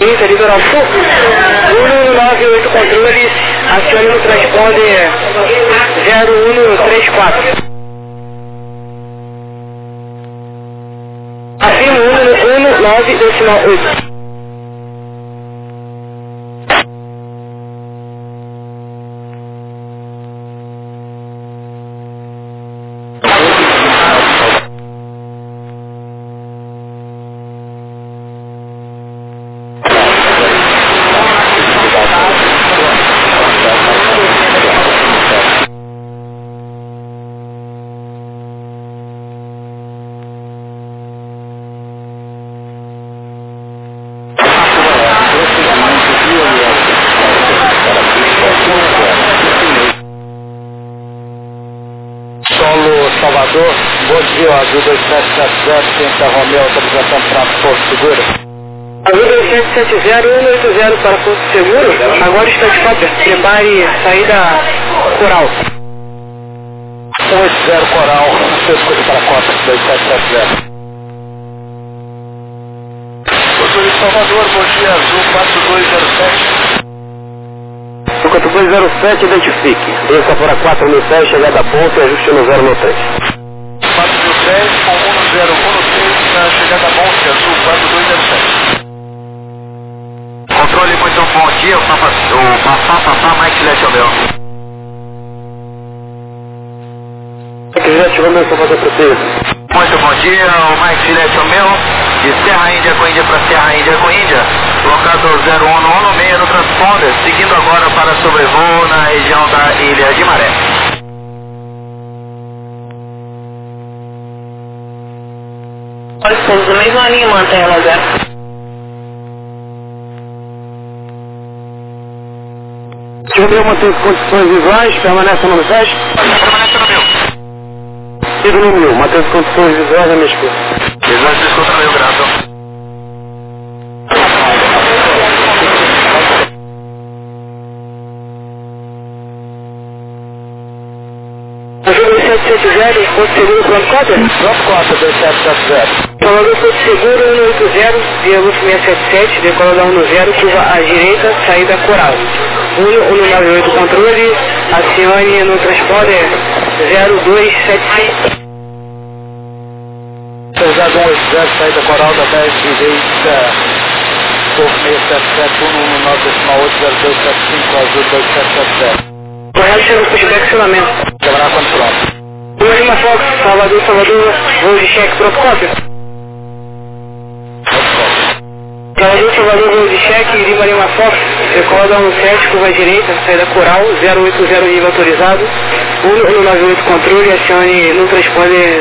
Litoral Sul, 198 controle, acione no transponder 0134. Afirmo 119,8. Salvador, bom dia, Azul 2770, Quinta Romeu, autorização para Porto Seguro. Azul 2770, 180 para Porto Seguro, agora está de cópia, prepare saída Coral. 180 Coral, circuito para Copa, 2770. Azul de Salvador, bom dia, Azul 4207. 4207, identifique. Desça para 4006, chegada a ponto e ajuste no 093. 4010 com 1016 na chegada a ponte, Azul 4207. Controle muito bom dia, o Passá, Mike Lete Romeu. Mike Lete Romeu, Salvador Prefeito. Muito bom dia, o Mike Lete Romeu, de Serra Índia com Índia para Serra Índia com Índia, locado 0116 no transponder, seguindo agora para sobrevoo na região da Ilha de Maré. Estamos na mesma linha, mantém ela 0. Romeu mantém as condições visuais, permanece no 10. Permanece no meu. Sigo no 1000, mantém as condições visuais a minha escuta. Visuais se escuta no meu, grato. Azul 2770, Porto Seguro, pronto cópia? Pronto cópia, 2770. Salvador Porto Seguro, 180, via Luz 677, decola da 10, curva à direita, saída Coral. 198 controle, acione no transponder 0275. 0180, saída Coral da 10 direita, Porto 677, 119,80275, Azul 2770. Correto, chega o pushback acionamento. Quebrar quando pronto. Lima Fox, Salvador, voo de cheque, pronto cópia. Salvador, voo de cheque, Lima Fox, decola da 17, curva à direita, saída Coral, 080 nível autorizado, 198 controle, acione no transponder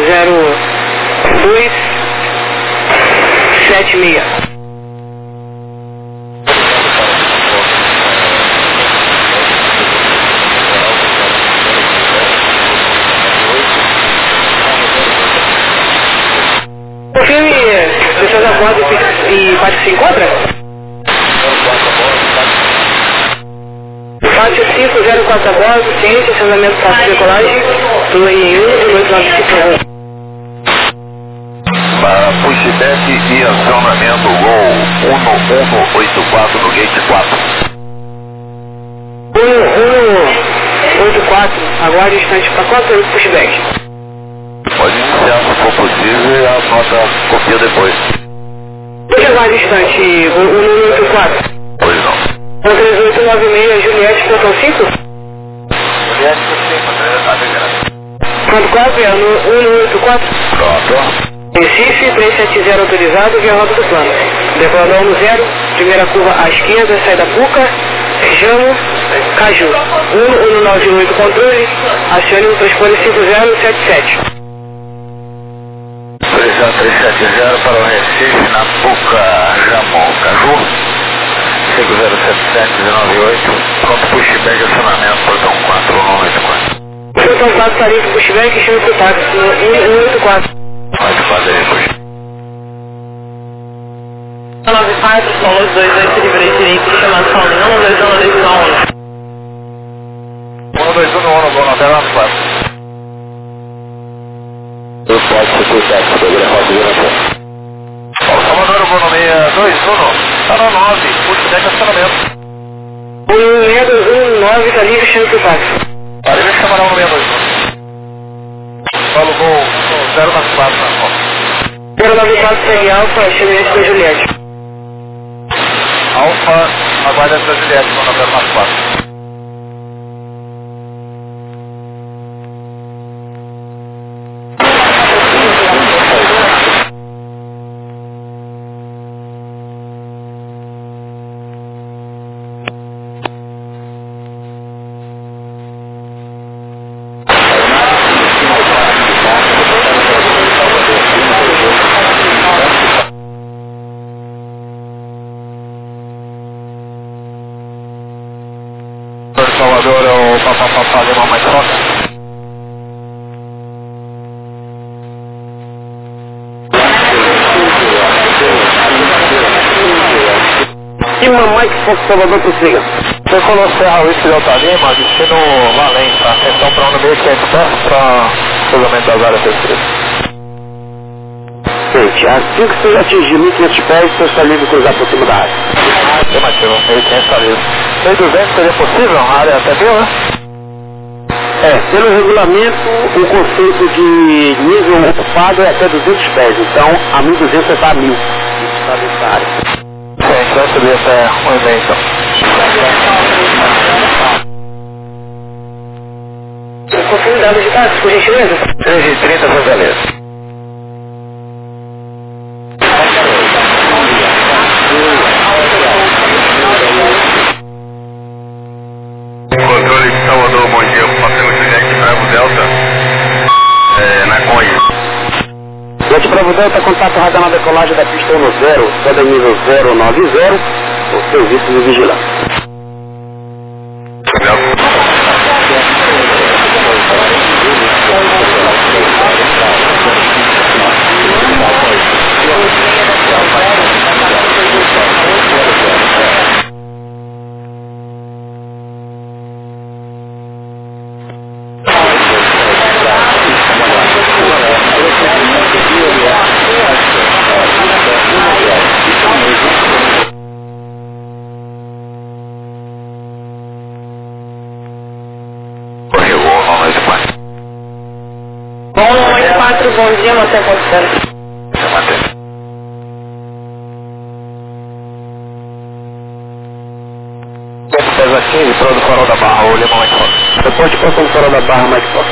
0276. Confirme, pessoas a bordo e pátio se encontra? Pátio 504 a bordo, ciente, estacionamento para decolagem, tudo em 1,895. Pushback e acionamento Gol 1184 no gate 4. 1184, aguarde o instante para 4 pushback. Pode iniciar se for possível e a nota copia depois. Deixa aguarde o instante, 1184. Pois não. 13896, Juliette, Portão 5? Juliette, 5, Quanto 4 é? 184? Pronto. Recife, 370 autorizado, via rota do plano. Decolador 10, primeira curva à esquerda, saída Puca, Jamo, Caju. 1198 controle, acione no transponder 5077. 370 para o Recife, na Puca, Jamo, Caju. 507798, pronto pushback de acionamento, portão 4, 184. Portão 4, tarifa pushback, chama pro táxi, no 184. Pode fazer depois. 94, Solos 28, livrei direito, chamado Paulinho, 121, 121, bom, até lá no 4. Eu posso ser cuidado, sobre a roda de oração. Salvador, bonomia 21, tá no 9. segue acionamento. 16219, tá livre, chegando pro táxi. Tá livre, camarão no 62. Fala o voo 094 na foto. 094 segue Alfa, chegando para Juliette. Alfa, aguarda essa Juliette no 094. Salvador é o papapá alemão mais forte. E mamãe que fosse Salvador prossiga. Circulou Serra Whisky Delta Lima, destino Valente, atenção para 1.500 pés para cruzamento das áreas restritas. Gente, assim que você atingir 1.500 pés, você está livre de cruzar por cima da área. Afirmativo, 1.500 está livre. 1.200 seria possível? A área até 1.000, né? Pelo regulamento, o conceito de nível ocupado é até 200 pés, então a 1.200 você está a 1.000. Isso está nessa área. Sim, a gente vai subir até 1,5 então. Confirme dados de táxi, por gentileza. 3h30, Fortaleza. Controle de Salvador, bom dia. Passei o Juliette Bravo Delta na Conha. Juliette Bravo Delta, contato radar na decolagem da pista 10, toda nível 090, o serviço de vigilância. Bom dia, Matheus Constante. Pesa 15, pro do Farol da Barra, o Limão mais forte. Depois de passar o Farol da Barra mais forte.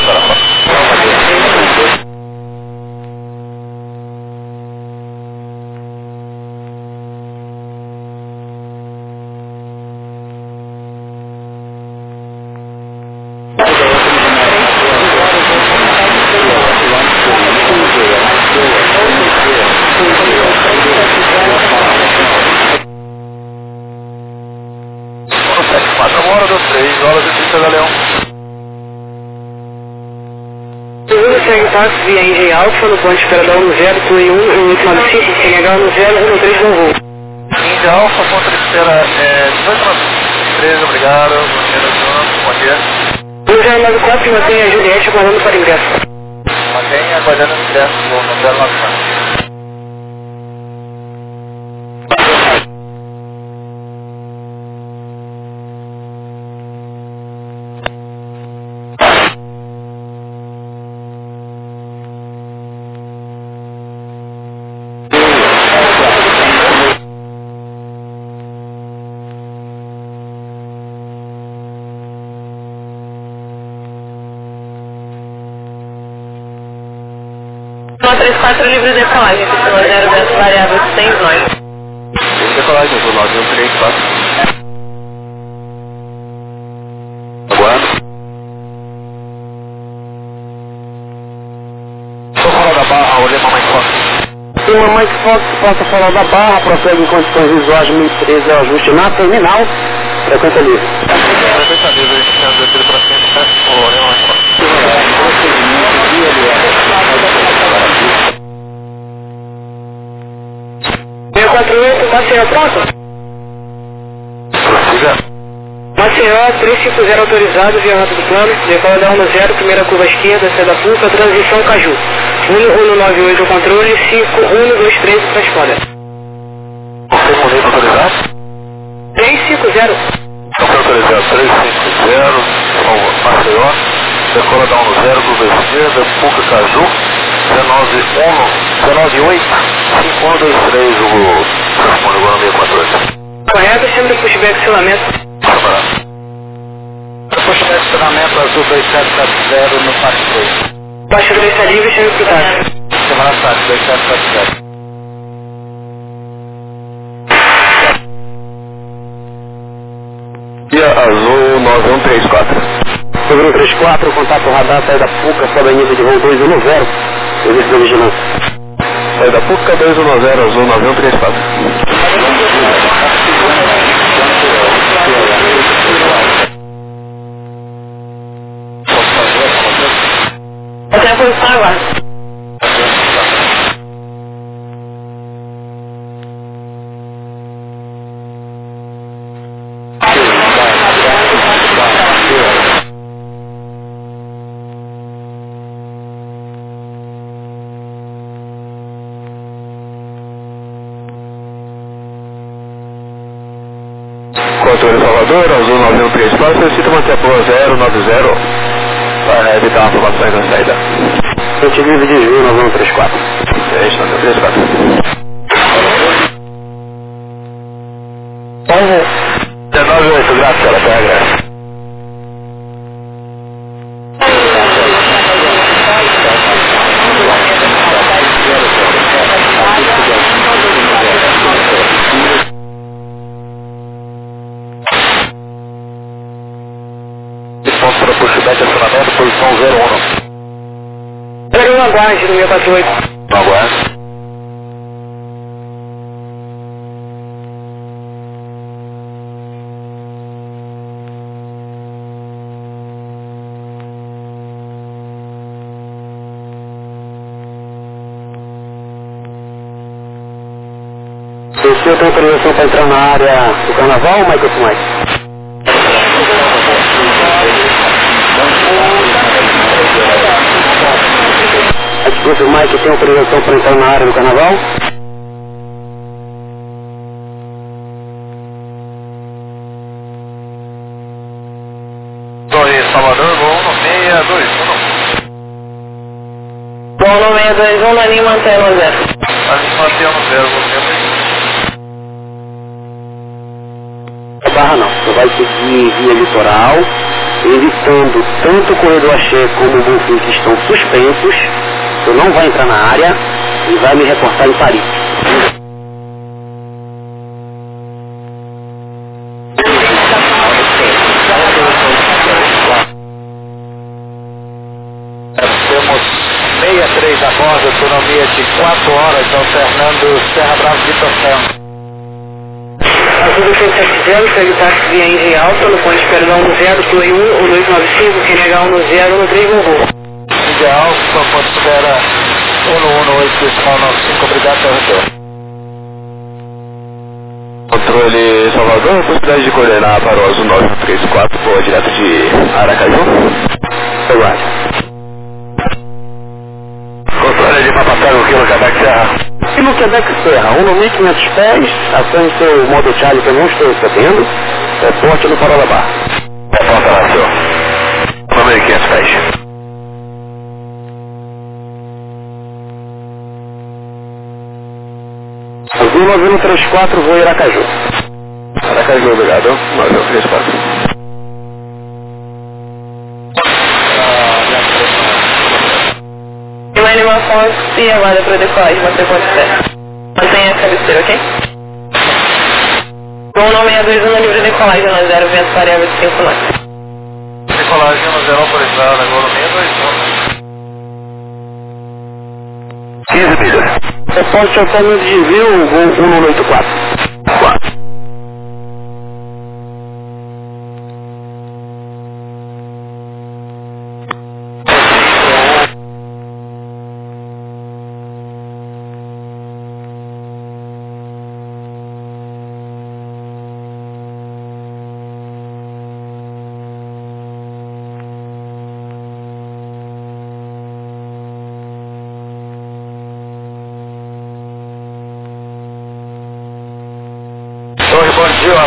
Táxi via Engen Alfa no ponto de espera da 10, Tui 1, 1895, CNH 1013 no voo. Engen Alfa, ponto de espera 1893, obrigado, bom dia. 1094 e mantenha a Juliette aguardando para ingresso. Mantenha aguardando o ingresso no 094. Uma 34 livre de decolagem, pistão 010 variável sem nós. Decolagem, vou lá, 134. Aguardo. Sou Farol da Barra, o Limão mais forte. Uma mais forte possa falar da Barra, prossegue em condições visuais 1013 ao ajuste na terminal, frequência livre. Frequência livre, a gente tem as descidas para frente, o Limão mais forte. 648, Maceió pronto? Prossiga. Maceió 350 autorizado via rota do plano, decola da 10, primeira curva à esquerda, sai da Puca, transição Caju. 1198 o controle, 5123 transponder. Você comigo autorizado? 350. Campo autorizado 350, Maceió, decola da 10, curva esquerda, Puca Caju, 198, 5123, o transponder agora 614. Correto, chama de pushback selamento. Pushback selamento azul 2770 no Parque 2. Baixa do está livre, chama pro táxi. Semana Táxi 2770. Via azul 9134. Sobre 134, contato radar, saída Puca, sobe a nível de voo 210, serviço de vigilância. Saída Puca 210, azul 9134. Até a posição agora. Controle Salvador, azul 9134, solicita manter a boa 090 para evitar uma formação na saída. Gente livre de desvio 9134. 9134. 198, graças, ela pega. Responsa para pushback, acionamento, posição 01. Era um aguarde no 648. Aguarde. Você tem autorização para entrar na área do carnaval, Michael Smith? Você, Mike, tem autorização para entrar na área do carnaval? Torre Salvador, voo 1621. Bom, no 621, na linha mantém no 0. Ali mantém no 0, você Barra não, você vai seguir via litoral, evitando tanto o corredor Axé como o Bonfim que estão suspensos. Você não vai entrar na área e vai me reportar em Paris. Temos 63 a bordo, autonomia de 4 horas, alternando Serra Brava de Torcão. Azul 270, segue o táxi via em alta, no ponto de espera da 10, Torre 1 ou 295, quem negar 10 no 3 no voo. Ideal, só pode espera 118, decimal 95, obrigado pelo retorno. Controle Salvador, possibilidade de coordenar para o azul 934, voa direto de Aracaju. Aguarde. Controle de Papatango, Quilo Quebec Serra. Quilo Quebec Serra, 1.500 pés, ação seu modo Charlie que eu não estou recebendo, reporte no Parola Bar. Reporta lá, senhor. 1.500 pés. Azul 9134, voo Aracaju. Aracaju, obrigado. 9134. E uma animação e agora para decolagem, você pode ser. Mantenha a cabeceira, ok? Bom, no 621, na livre decolagem, na 0, vento variável de 5 knots. Decolagem no 0 autorizada, agora 621. 15 milhas. Reporte ao caminho de desvio, voo 1184. 4.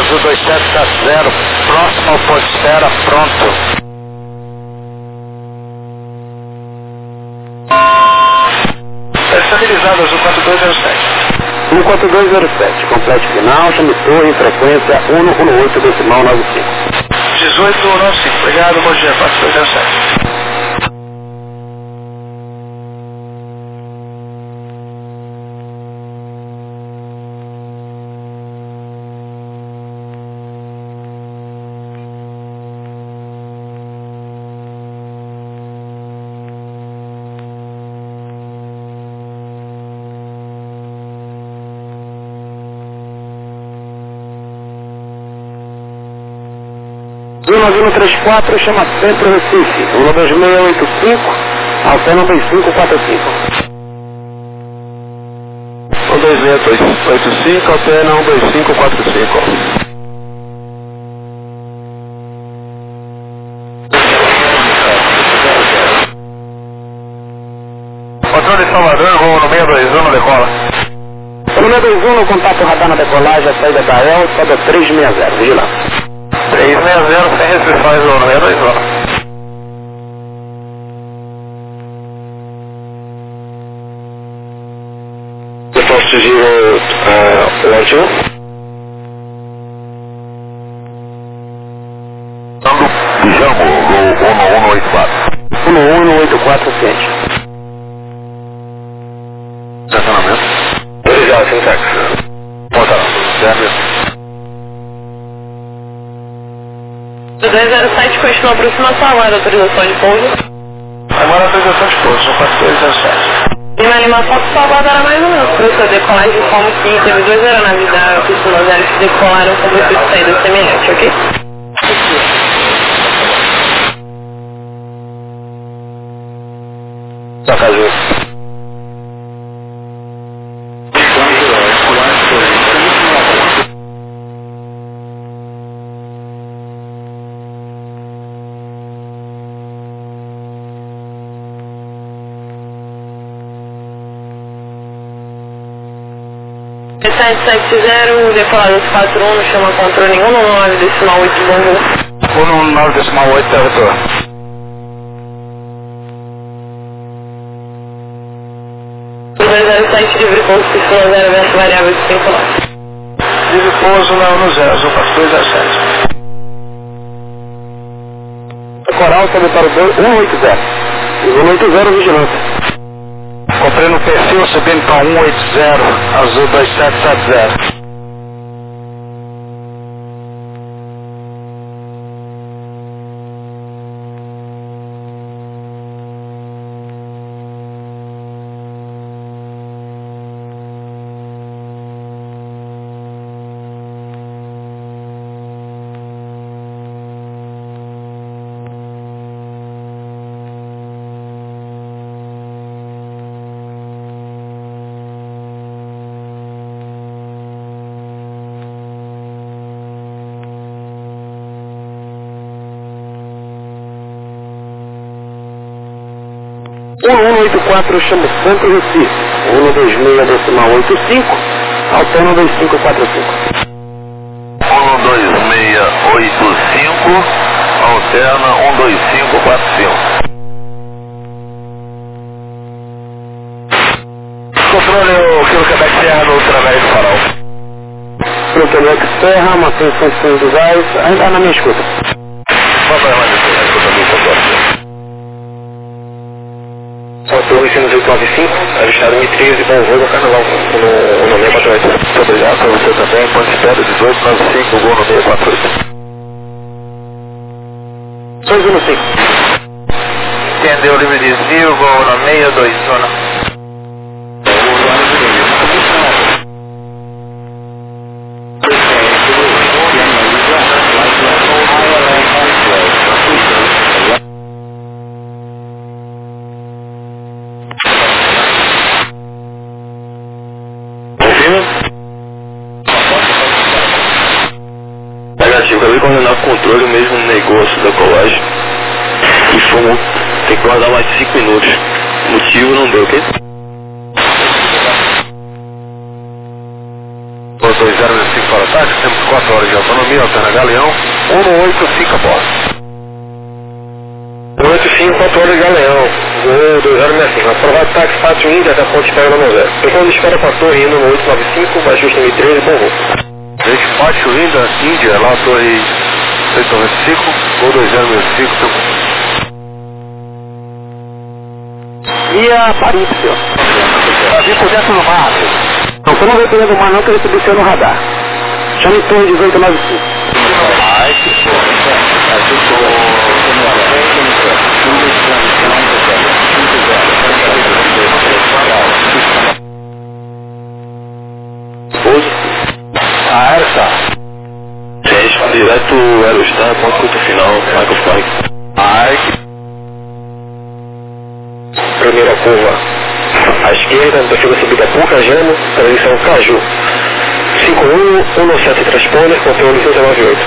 Azul 2770, próximo ao posto espera, pronto. Estabilizado, Azul 4207. 14207, complete final, chame torre, frequência 118 decimal 95. 1895, obrigado, bom dia, 4207. Zona 134, chama Centro Recife, 12685, alterna 2545. 12685, alterna 12545. Controle Salvador, voo no 621, decola. No 621, contato radar na decolagem, a saída da EL, sobe a 360, vigilância. 360, sem restrições, voo no 621. Posto 081. Pijamo, voo 1184. 1184, ciente. Estacionamento. Obrigado, Sintax. Ponta, certo. 207 continua a aproximação, agora autorização de pouso. Agora a autorização de pouso, 4207. E na animação que só aguardará mais ou menos. Para a decolagem, como que teve 2 aeronaves da Piscina Zero que decolaram com perfil de saída semelhante, ok? Só caso. P770, decolado 41, chama controle 119 decimal 8, bom voo. 119 decimal 8, retorno. O 207 livre pouso, Piscina Zero, verso variável de 5 km. Livre pouso na 10, Azul 4207. Coral, sobe para o 180. 180, vigilância. Comprei no perfil, subindo para 180, Azul 2770. O 1184 chama Centro Recife, 126 decimal 85, alterna 2545. 12685, alterna 12545. Controle o Kilo Quebec Serra no ultramédio do farol. Pro Quebec Serra, manutenção dos gás, ainda na minha escuta. Papai, mas eu estou do controle. Torre 195, ajustado 1013, bom voo, carnaval no 648. Muito obrigado para você também, ponto espera 1895, voo no 648. 215. Entendeu o livre desvio, voo no 621. Acabei de coordenar o controle, o mesmo negócio da colagem. E fomos ter que guardar mais 5 minutos. Motivo não deu, ok? 205 para táxi, temos 4 horas de autonomia, Alterna Galeão, 185 bola. 185, 4 horas de Galeão, voo 2065. Aprovado táxi Pátio Índia até a ponte espera no 0. Pessoal de espera com a torre indo no 895, baixo 2013, bom voo. Pátio Índia, lá a torre 895, voo 2065, Via Paris, senhor. Vim por dentro do mar. Não, você não veio por dentro do mar não, que ele subiu no radar. Chame torre 1895. Ai, que Pouso. Aerostar. Gente, direto Aerostar, ponto final, Michael Flight. Ai, que... Primeira curva à esquerda, defesa subida Puca, Jamo, transição Caju. 5117 transponder, conteúdo licença 98.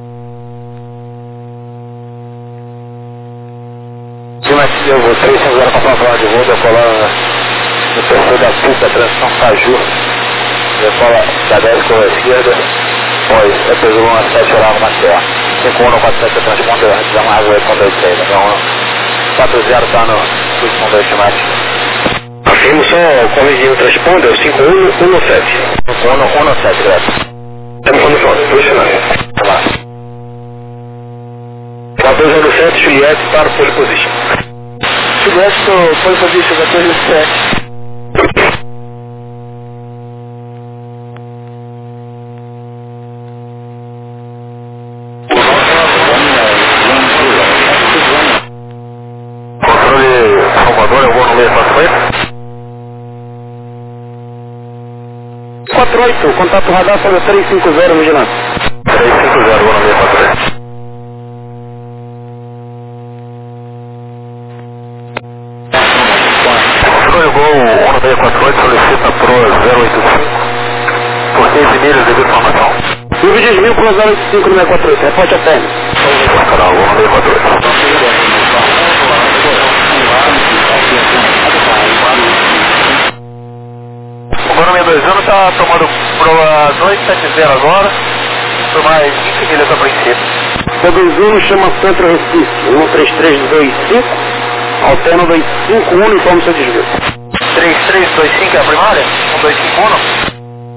Eu vocês, agora para a prova de voo, decolar no perfil da Puca, transição Caju. Decola da 10 com a esquerda, pois é peso 1 a 7 horário na terra. 5147 transponder, revisão água com 26, então 40 está no último do estimate. Afirmo só corrigindo o transponder, 5117. 5117, graças. Estamos falando pronto, dois cenários. Tá lá. 1407, Juliette para o pole position. Juliette, pole position, 1407. Salvador, eu vou no meio da frente. 48, contato radar para 350, vigilância. 350, vou no meio da frente. Controle Gol 1648, solicita Pro 085, por 15 milhas de informação. Nível de desvio para 085 no 648, reporte a terra. Canal Gol 1648. O Gol 62 está tomando Pro 270 agora, por mais 20 milhas a princípio. P21 chama Centro Recife, 13325, alterna 251 e toma seu desvio. 3325 é a primária? 1251?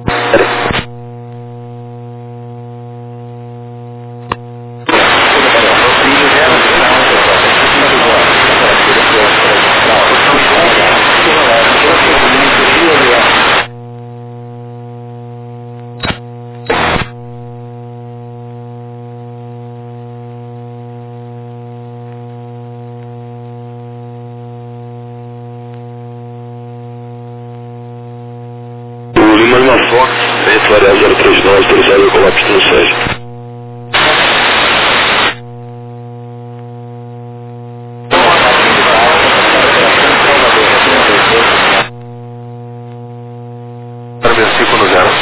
Lima Fox, vento variável 039, autorizado colapso no SEG. Versículo no 0.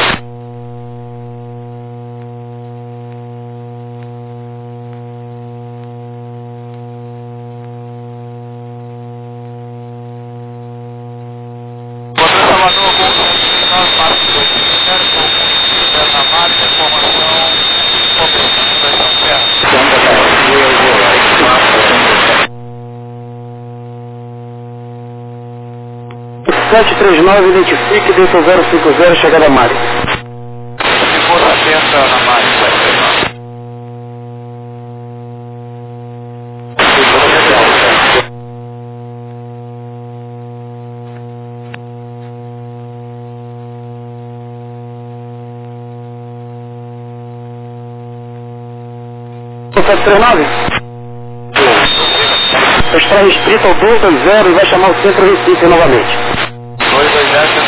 O 739, identifique, dentro 050, chegada a Mari. Ficou 70 na margem. O 739? Está restrito ao 220 e vai chamar o Centro Recife novamente. 220,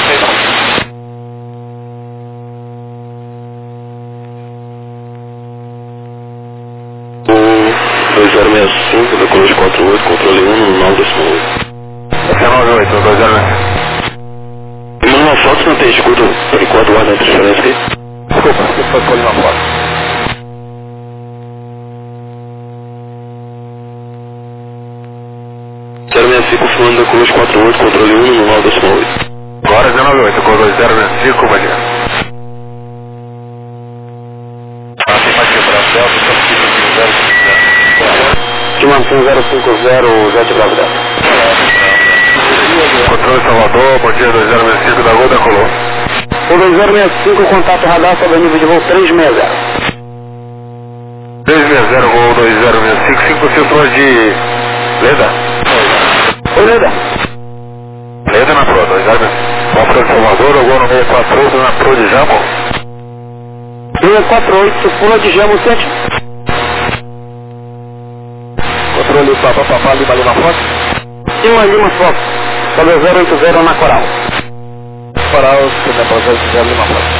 O 2065, da Cruz 48, controle 1, no 918. Esse é 98, 220. Lima Fox não tem escudo, por enquanto guarda a transferência aqui. Desculpa, você foi por Lima Fox. Confirmando da Cruz 48, controle 1, no 918. Agora 098, com 2025, Bahia. mantém 050 Jet Bravo Delta. Controle Salvador, bom dia 2065 da Gol decolou. O 2065, contato radar sobre nível de voo 360. 360, Gol 2065, 5 filtrões de Leda. Oi, Leda. Leda na Pro, 2065. Controle Salvador, Gol no 648 na Pro de Jamo. 648, pula de Jamo 7. Controle Papá Lima Fox. Lima Fox, sobre 080 na Coral. Coral, você vai fazer o Lima Fox.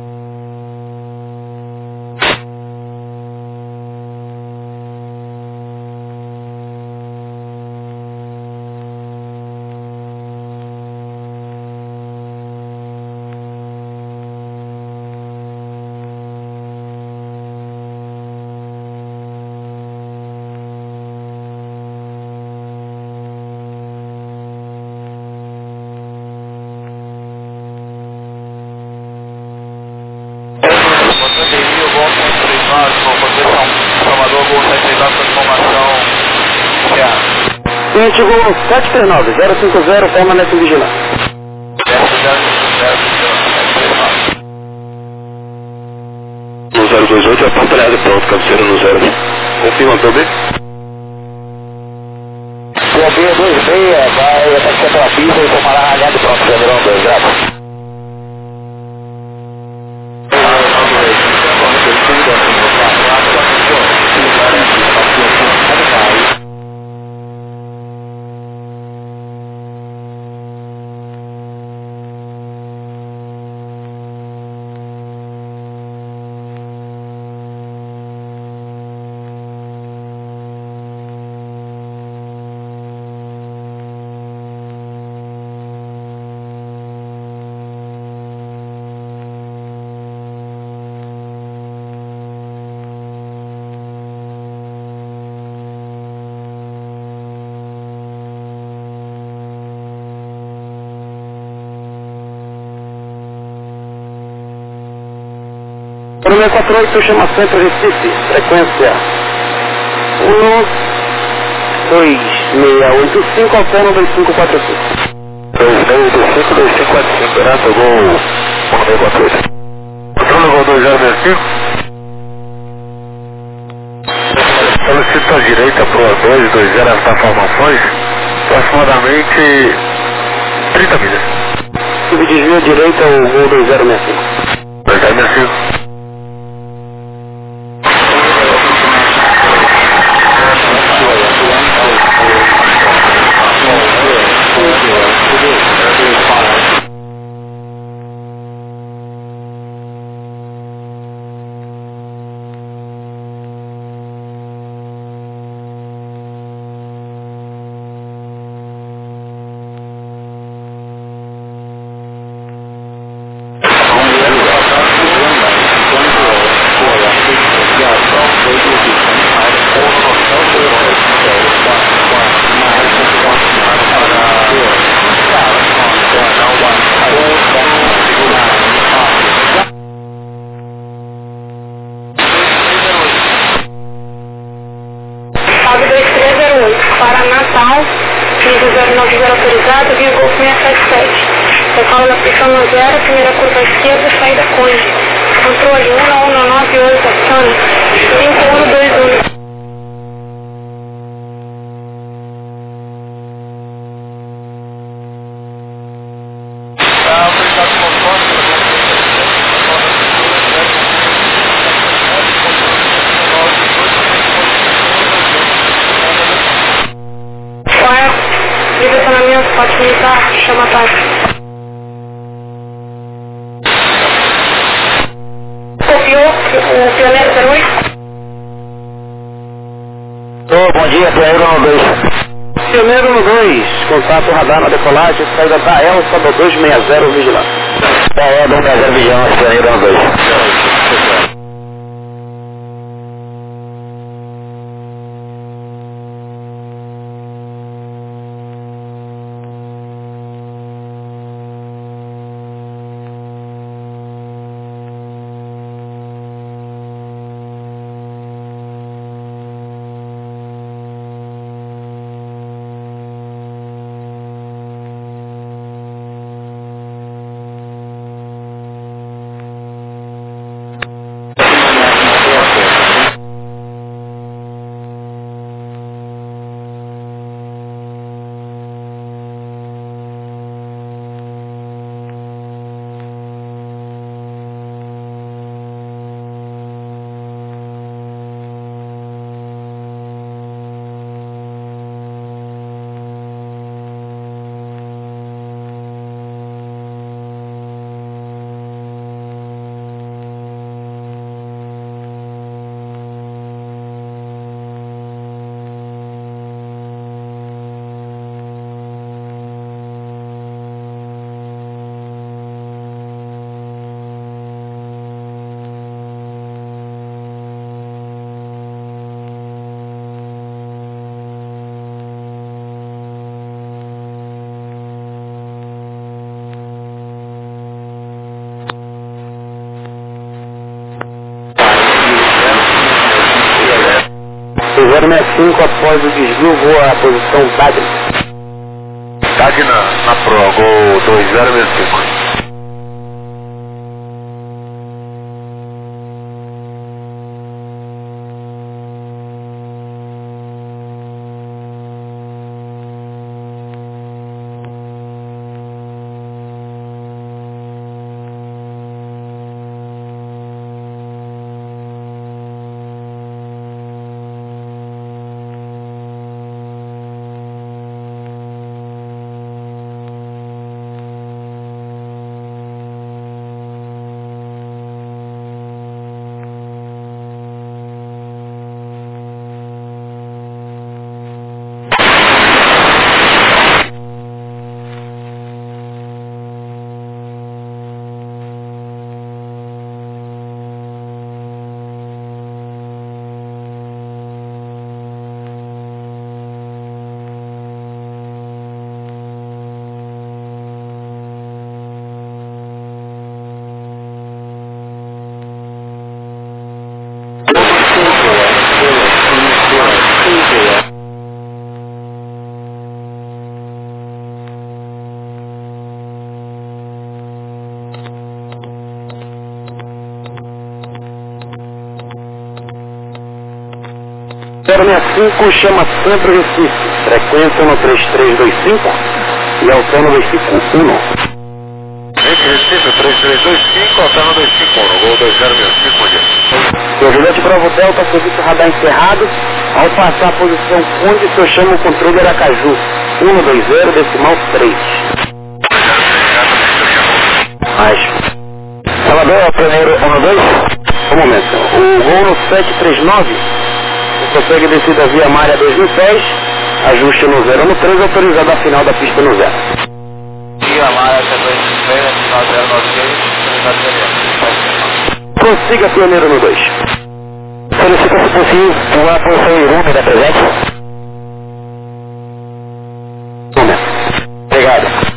Cliente Gol 739, 050, permanece vigilante. 028, a porta aliada pronto, cabeceira no 0. Confirma o PB? PB 26, vai até pela pista e tomará a aliada pronto, Pedrão 2, graças. Para o 648, chama Centro Recife, frequência 12685, alterno 2545. 2685, 2545, Renato, Gol 648. Controle Gol 2065. Solicito à direita para o 220 as informações, aproximadamente 30 milhas. Subdesvio à direita, o Gol 2065. 2065. Para Natal, nível 090 autorizado, via Golf 677. Local da pista no 0, primeira curva esquerda, saída Conde. Controle 1198, acione 5121. Direcionamento, pode militar, chama táxi. Copiou o pioneiro 08? Bom dia, Pioneiro no 2. Pioneiro no 2, contato radar na decolagem, saída da Elsa do 260 vigilância. Da 260 vigilância, Pioneiro no 2. 065 após o desvio voa a posição Tagna. Tagna na Pro, Gol 2065. .65 chama Centro Recife, frequência no 3325 e alterno 251. Recife 3325, alterno 251, Gol 2065, bom dia. Vigilante Bravo Delta, serviço radar encerrado. Ao passar a posição onde o senhor chama o controle Aracaju, 120, decimal 3. Salvador, primeiro 12. Um momento. O voo no 739, você consegue descida via Malha 2010, ajuste no 013, autorizado a final da pista no 0. Via Malha 2010, final 096, autorizado a Prossiga, pioneiro no 2. Solicita, se possível, uma posição irônica da presente. Momento. Obrigado.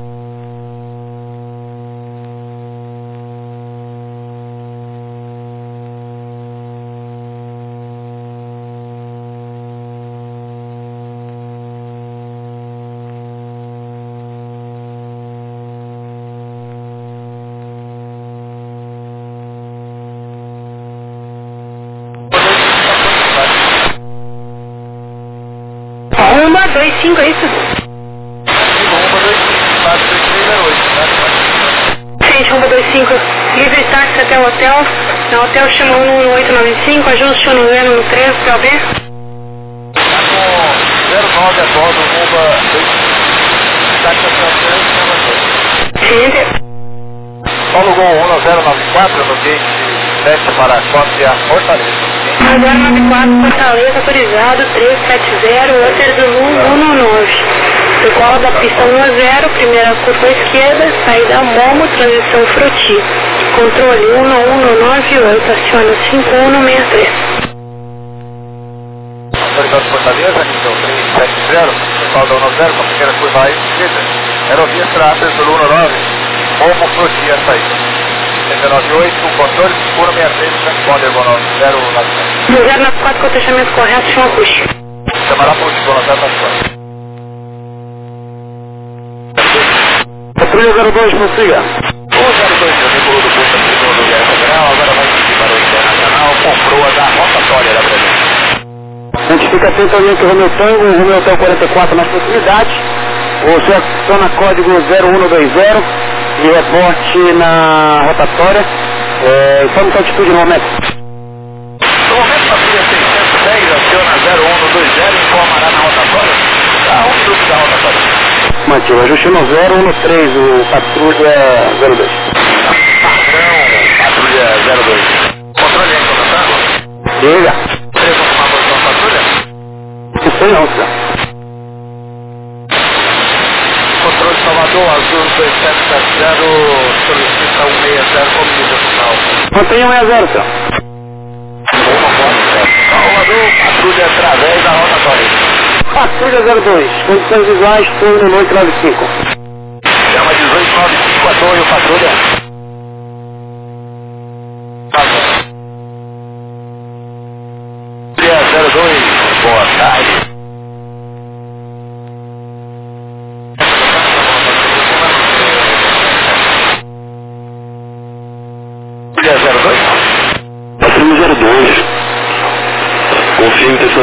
Rumo 25, é isso? Gente, rumo 25. Livre táxi até o hotel. No hotel chama 11895, ajuste no 013 para ver. Tá com 09 a bordo, rumo 25. Táxi até o hotel, Seguinte. Paulo Gol 1094, no gate 7 para Cópia Fortaleza. 094, Fortaleza, autorizado, 370, Water do Lu 19. Decola da pista 1 a 0, primeira curva à esquerda, saída Momo, transição Froti. Controle 11198, aciona 5163. Autorizado Fortaleza, nível 370, decola da 10, com a primeira curva à esquerda. Aerovia Stratas do Lu 19, Momo Froti a saída. 98, controle, seguro 63, transponder, Bono 097. No 094, com o fechamento correto, chama push. Chamará push, Bono 094. Patrulha 02, prossiga. O 02, veículo do Posto do Guerra Federal, agora vai seguir para o Internacional, com proa da rotatória da presença. Identificação italiana que o Romeu Tango, o Romeu Tango 44 nas proximidades. Você aciona código 0120 e reporte na rotatória. Informe sua atitude no momento. No momento, patrulha 610, aciona 0120 e informará na rotatória. A 1 minuto da rotatória. Mantivo, ajuste no 013, o patrulha 02. Padrão, patrulha 02. Controle aí, comandante. Diga. Você confirmar a posição da patrulha? Não sei não, senhor. Controle Salvador, Azul 2770, solicita 160 como nível final. Mantenha 160, senhor. Salvador, patrulha através da rotatória. Patrulha 02, condições visuais, turno noite 95. Chama 1895 a torre, patrulha. Patrulha 02.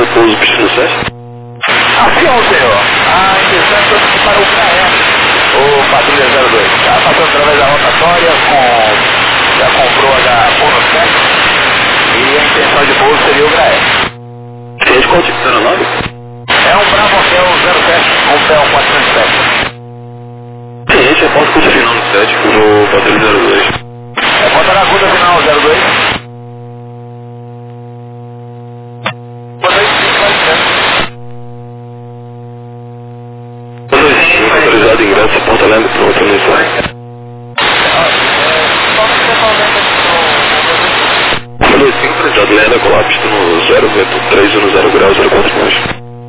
pouso pista no 7. Ação, senhor. A intenção é aqui para o Graé, o Patrulha 02. Está passando através da rotatória, já comprou a Bono 7 e a intenção de pouso seria o Graé. Cliente qual tipo 09? É um Bravo Hotel 07, um PL 407. Cliente, eu posso curso final no 7 no Patrulha 02. É conta na conta final 02. Autorizado ingresso, Porto Alegre, pronto, no site. 95, autorizado Lenda, colapso no 0, vento 3, no 0 grau, 04 nós.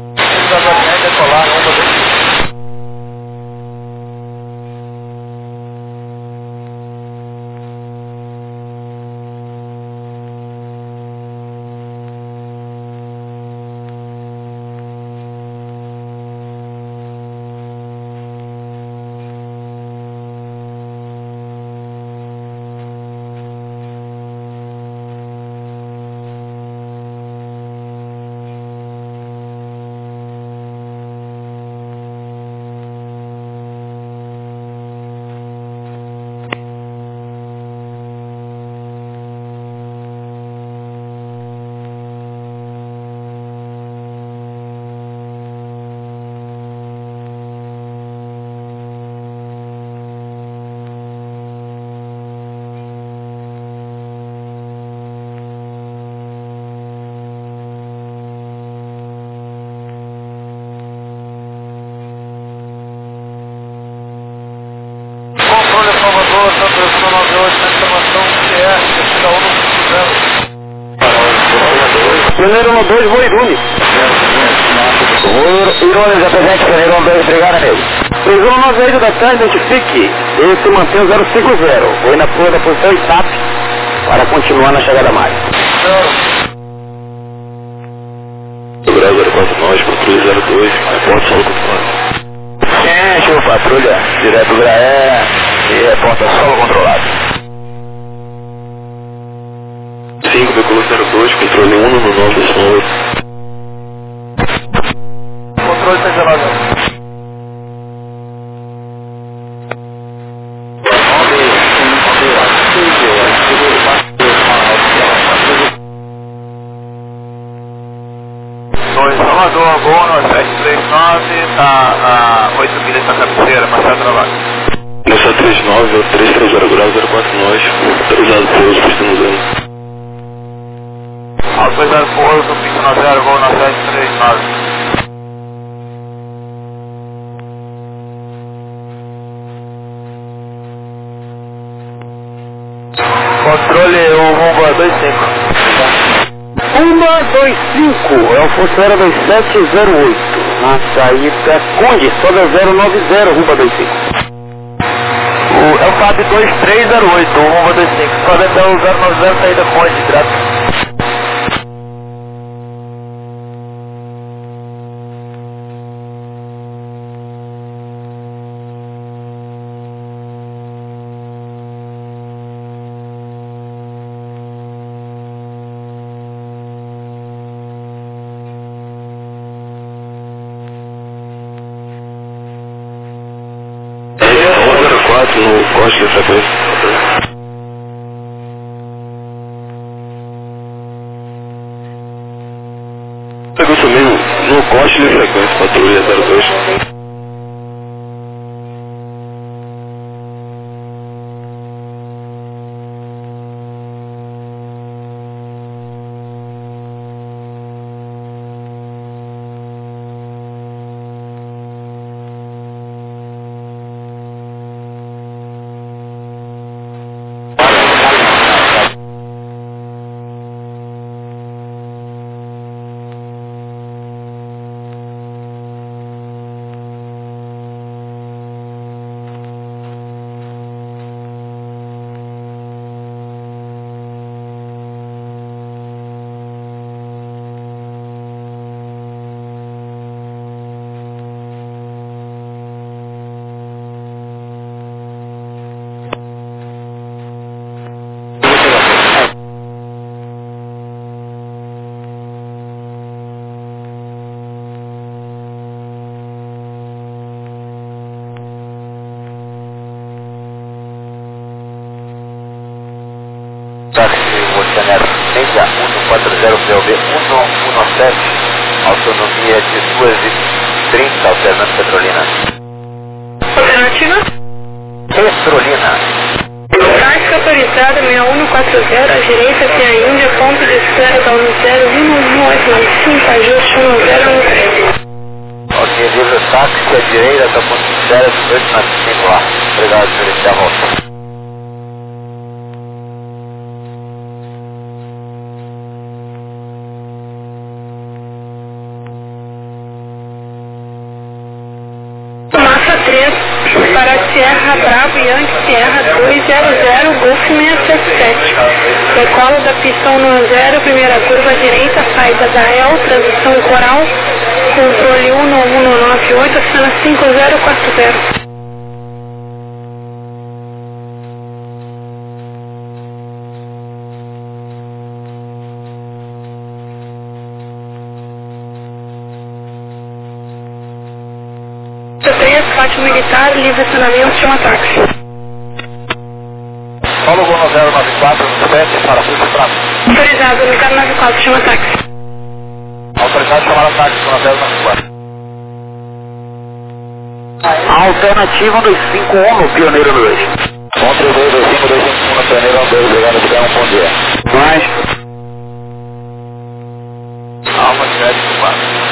Primeiro no 2, voo Irune. Irune, já presente, primeiro no 2, obrigado, amigo. 3198 da tarde, identifique. Esse mantém o 050. Vou na fuga da posição ITAP para continuar na chegada mais. Grau 04 nós, patrulha 02, reporte solo controlado. Enche, patrulha, direto Graé e reporta solo controlado. 5, veículo 02, controle 1 no 9, Controle 19. Salvador, Bono 739, tá a 8 milhas da cabeceira, Machado Travado. Nessa 39, o 330 grau 04 nós, autorizado pouso, pista no 0. Autorizado pouso, pista no 0, voo na 739. Controle o Rumba 25. Rumba 25, é o Funcionário 2708. Na saída Conde, sobe 090, Rumba 25. É o FAB 2308, o Rumba 25. Sobe até o 090, saída Conde, direto. No corte da frequência. Pegou também no corte de frequência, patrulha 02. 40POB 117, autonomia de 2h30, alternando Petrolina. Alternativa? Petrolina. Táxi autorizado 6140, à direita tem a Índia, ponto de espera da 101895, ajuste 1013. Ok, livre táxi à direita, da ponto de espera 1895 lá. Obrigado, senhor, até a volta. Massa 3, para Sierra Bravo Yankee Sierra 200, Golf 677. Decola da pista 10, primeira curva à direita, saída da El, transição coral, controle 1198, acena 5040. Pátio militar, livre estacionamento, chama táxi. Paulo Gol 094, 7, para Fluxo Prato. Autorizado, no 094, chama táxi. Autorizado chamar a táxi, 094. Alternativa 251 no Pioneiro 2. 13225, 251 no Pioneiro 2, obrigado, tiver bom dia. Mais. Alfa 754.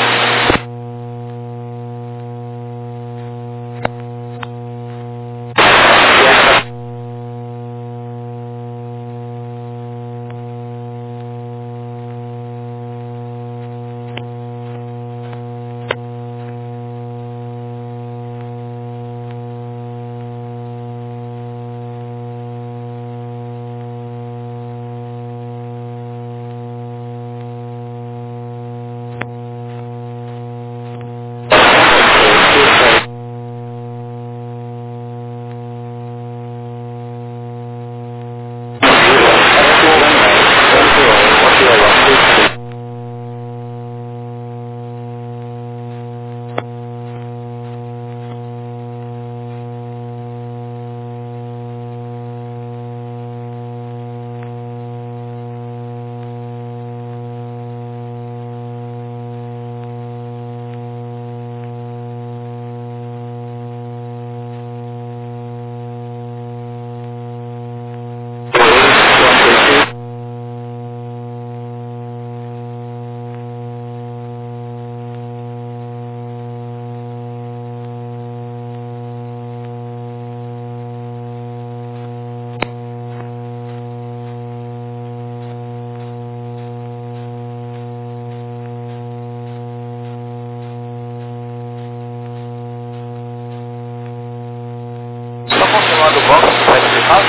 Confirmando o bloco, você vai explicar?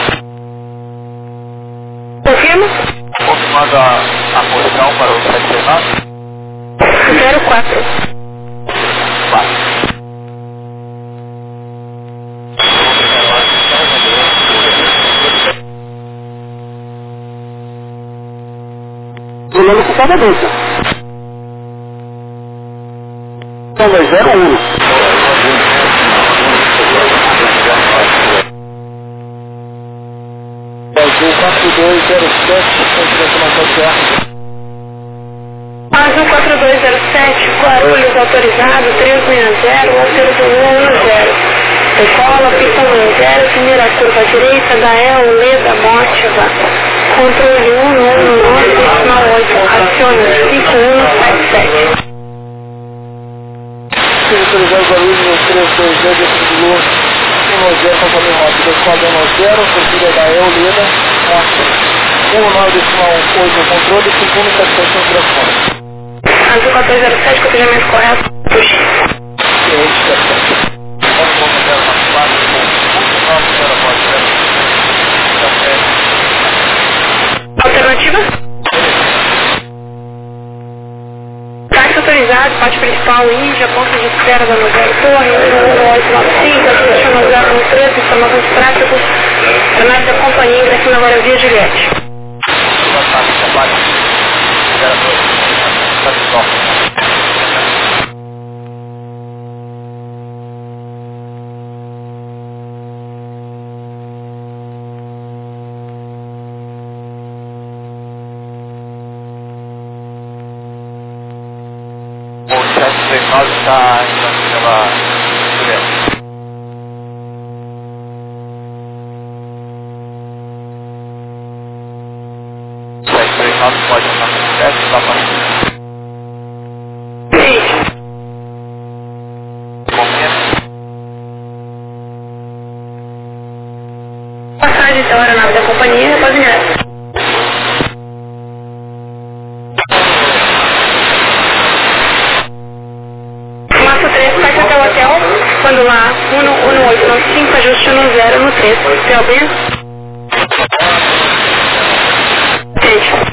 Confirma? Confirmando a posição para o 769? 04. 4. O nome ocupada dessa. Então, 201. Azul 4207, Azul 4207, Guarulhos autorizado, 360, altura do 110. Decola, pista 10, primeira curva à direita, da El, Leda, Mótiva. Controle 119, 8, aciona 5177. Autorizado Guarulhos 322, de Lua, 110, conforme rápido, esquadrão 0, curtida da El, Leda, Mótiva. 19,8 no controle, 5177 no telefone. Azul 1407, copilhamento correto. Puxa. Alternativa? Táxi autorizado, pátio principal, Índia, ponto de espera da Novela Torre, 1895, associação 013, informações práticas, análise da companhia, ingressando agora via Juliette. 739 está indo pela Juliana. 739 pode andar no 7, dá para Passagem da aeronave da companhia, rapaziada. Massa 3, parte até o hotel, quando lá 1895, ajuste no 0 no 3. Hotel bem? Entende?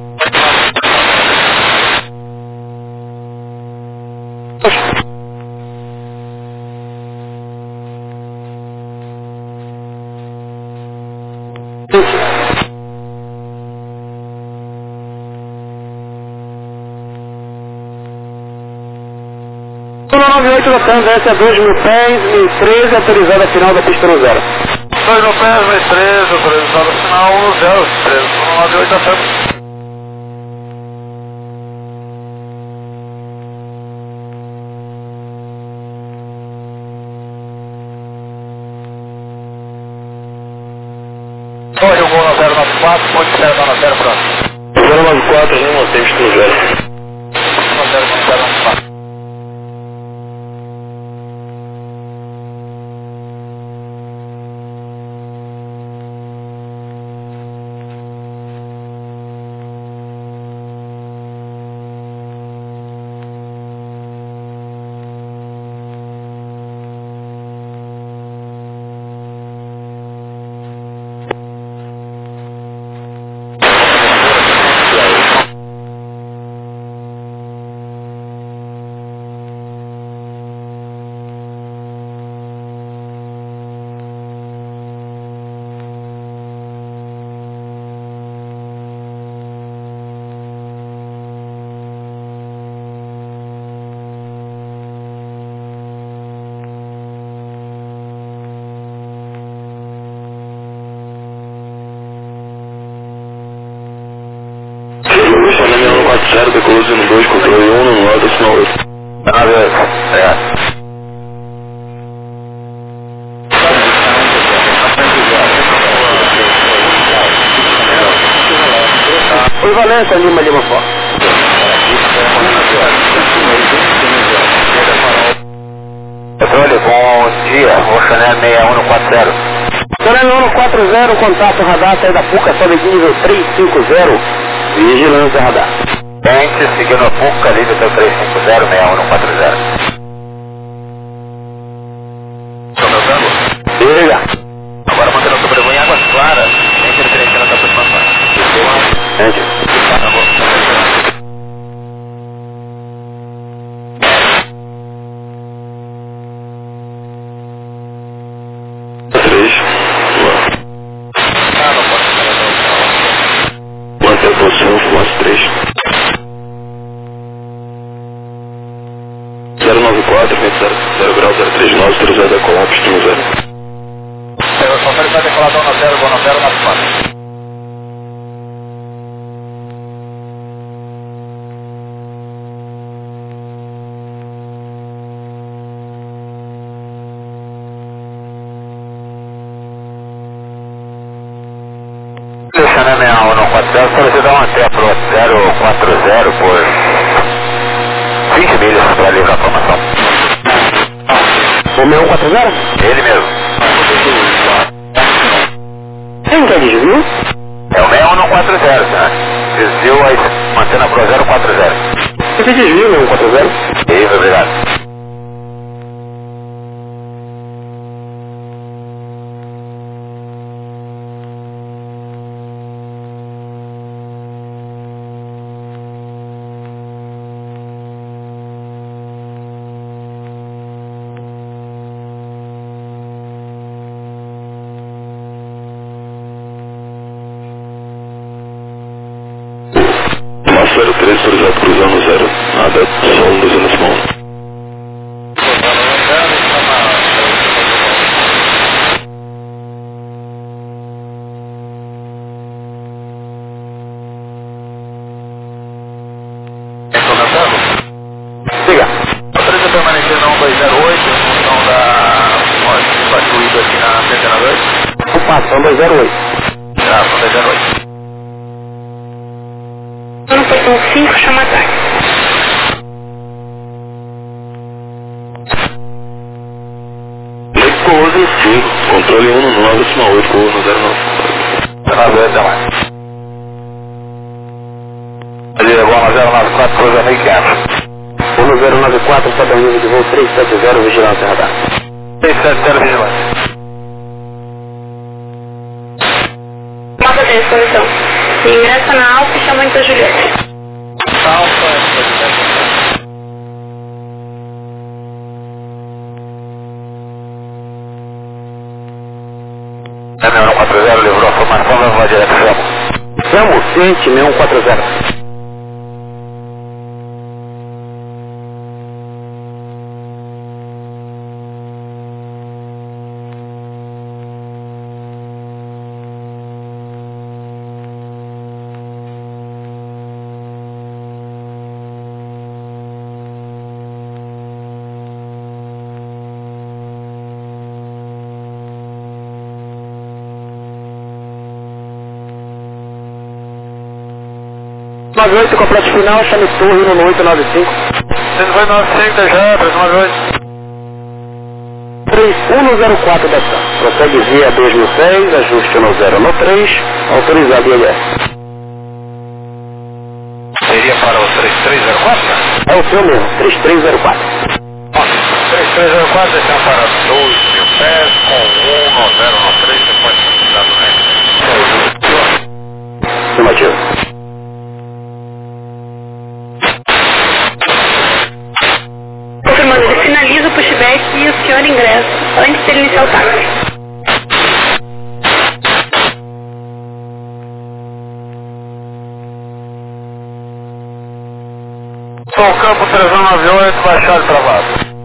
O 98 da Transência 2010, 1013, autorizada final da pista no 0. 2 no pé, 1013, autorizada final 0, 13, 98 da Transência. Olha o gol na 094, pode ser na 0 para 094, não mantemos no 0. na 094. Chama 140, decoloso no 2, controle 1, no lado, sinal 8. Oi, Valência, Lima Fox. Petróleo, bom dia, Oceané 6140. Oceané 140, contato radar, saída PUCA, sobe nível 350, vigilância radar. Pente, seguindo a PUCA, líder do 350, 6140. Estou me ouvindo? Liga. Agora mantendo o sobrevoio em águas claras, nem interferência na aproximação. Gente. Tá bom. 3. Mantém a posição, fumaça 3. 094, 0 grau, 039, 0 com óbito, 0. Eu só quero estar decoladão na 0, vou na 0, na 4. Oceané 6140, solicitando uma TEA pro 040 por 20 milhas para livrar a formação. O 6140? Ele mesmo. Quem quer desvio? É o 6140, né? Desvio aí, mantendo a Pro 040. Você quer desvio, 6140? Isso, obrigado. Massa 03, autorizado cruzando 0. Nada, só um usando esse mão. Estou me ouvindo? Liga. 08. Já, sonda 08. No portão 5, chama ataque. Pouso 5, controle 19, cima 8, pouso 09. 09, até lá. Ali é bom, 094, coisa meio quebra. 1094, padrão nível de voo 370, vigilância radar. 370, vigilância. Mapa 10, conexão. Ingressa na Alfa e chama Santa Juliette. Alfa, Santa Juliette. M140 livrou a formação, vai voar direto ao Samo, ciente 6140. Noite, completo final, chame torre no 895. 195 já, 398. 3104 da TAM. Prossegue via 2006, ajuste no 093, autorizado ILS. Seria para o 3304? É o seu mesmo, 3304. 3304, deixando para 2.000 pés, com 1093, você pode precisar do resto. Afirmativo. Confirmando, ele finaliza o pushback e o senhor ingressa antes de ele iniciar o táxi. Sou campo 3198, baixado travado.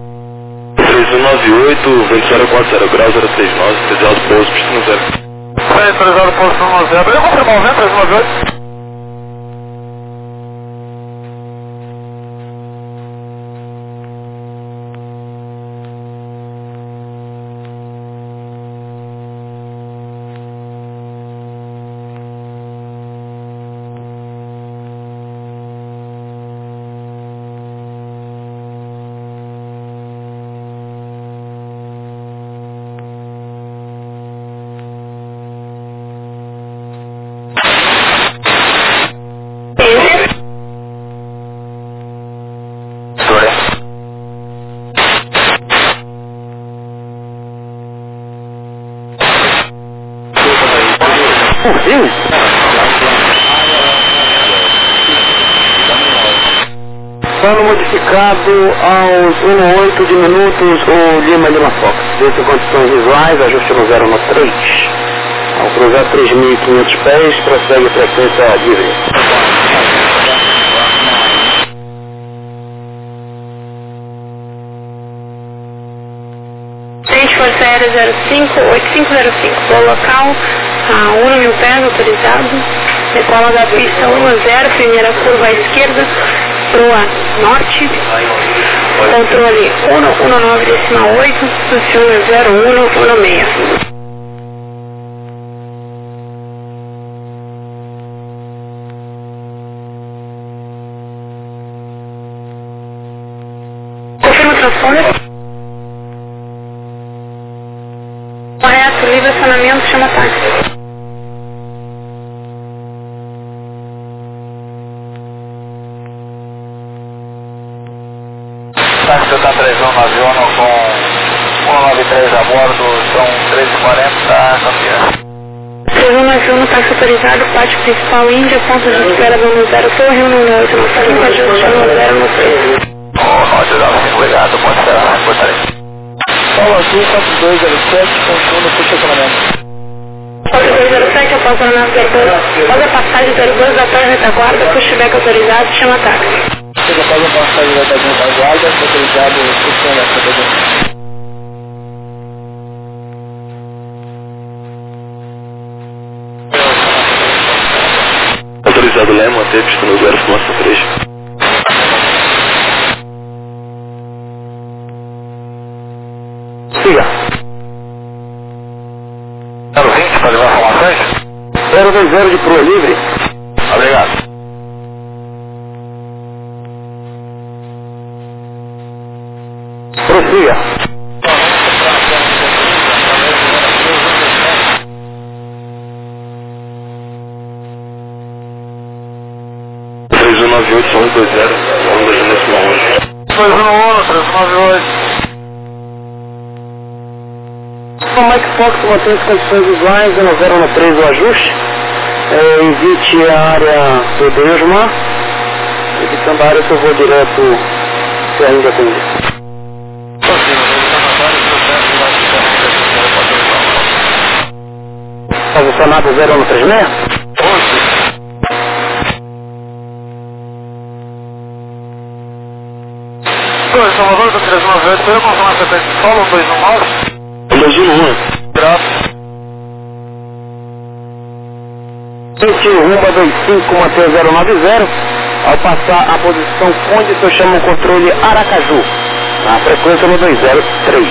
3198, vento 040 graus, 039, pesado pouso, pistão 0. Foi autorizado por 110. Eu confirmar o vento, 3198. Plano modificado aos 1,8 de minutos, o Lima Fox. Dentro de condições visuais, ajuste no 093. Ao cruzar 3.500 pés, prossegue frequência livre. Frente Força Aérea 8505, voo local a 1.000 pés, autorizado. Decola da pista 10, primeira curva à esquerda, proa norte. Controle 119,8, aciona 0116. Confirma o transponder. Correto, livre acionamento, chama táxi. Táxi está 3191 com 193 a bordo, são 13h40, campeão. 3191, táxi autorizado, pátio principal Índia, ponto de espera do 0 Torre, 198, ajuste no 093. Norte da 5, obrigado, pode esperar, portaria. Paulo Azul 4207, consumo puxa acionamento. 4207, após a após a passagem 02 da torre retaguarda, pushback autorizado, chama táxi. Chega após a passagem da retaguarda, autorizado, funciona essa pergunta. Autorizado Lema, manter pista no 093. Siga. 020, para levar a formação. 120 de proa livre. Obrigado. Prossiga. 3198, só 120, vamos deixar nesse mal hoje. 211, 398. O Mike Fox mantém as condições iguais, 013 o ajuste. Evite a área do Deusmar. Evitando a área que eu vou direto se ainda tem isso. Posicionado 0136? Salvador do 398, eu confirmo a sequência de solo 219? 211. Graças. 21 25 manter 090. Ao passar a posição Conde, eu chamo o controle Aracaju. A frequência no 203.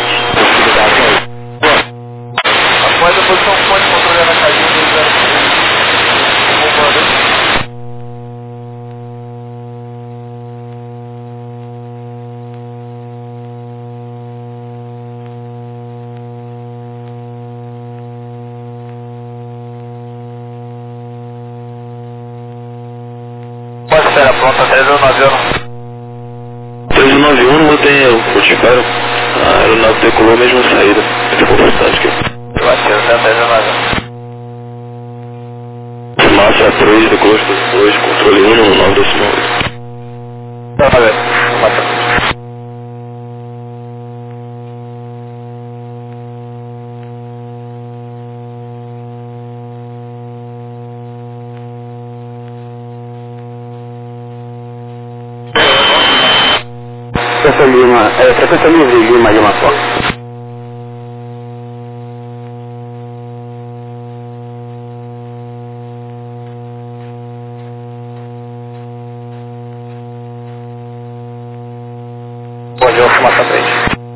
Após a posição Conde, controle Aracaju 203. Espera pronta, 391. 391, mantém o fortificário. A aeronave decolou a mesma saída. Tem velocidade aqui. Eu acho que eu tenho 391. Massa 3, decolou 2, controle 1, 928. Tá valendo. Massa. Frequência livre Lima Lima Fox. Bom dia, fumaça 3.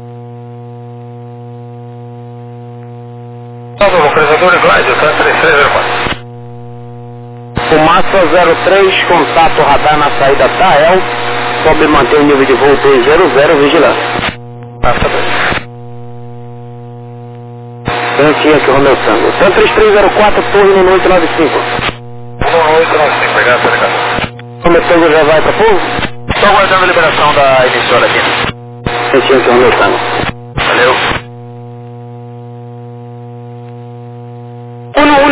Salve, localizador de Glide, 3304. Fumaça 03, contato radar na saída Tael. Sobe e mantém o nível de voo 200, vigilância. Passa 3. Tantinho aqui, Romeu Tango. Tan 3304, torre no 895. 895, obrigado, obrigado. Romeu Tango já vai para pouso? Só aguardando a liberação da emissora aqui. Tantinho aqui, Romeu Tango. Valeu.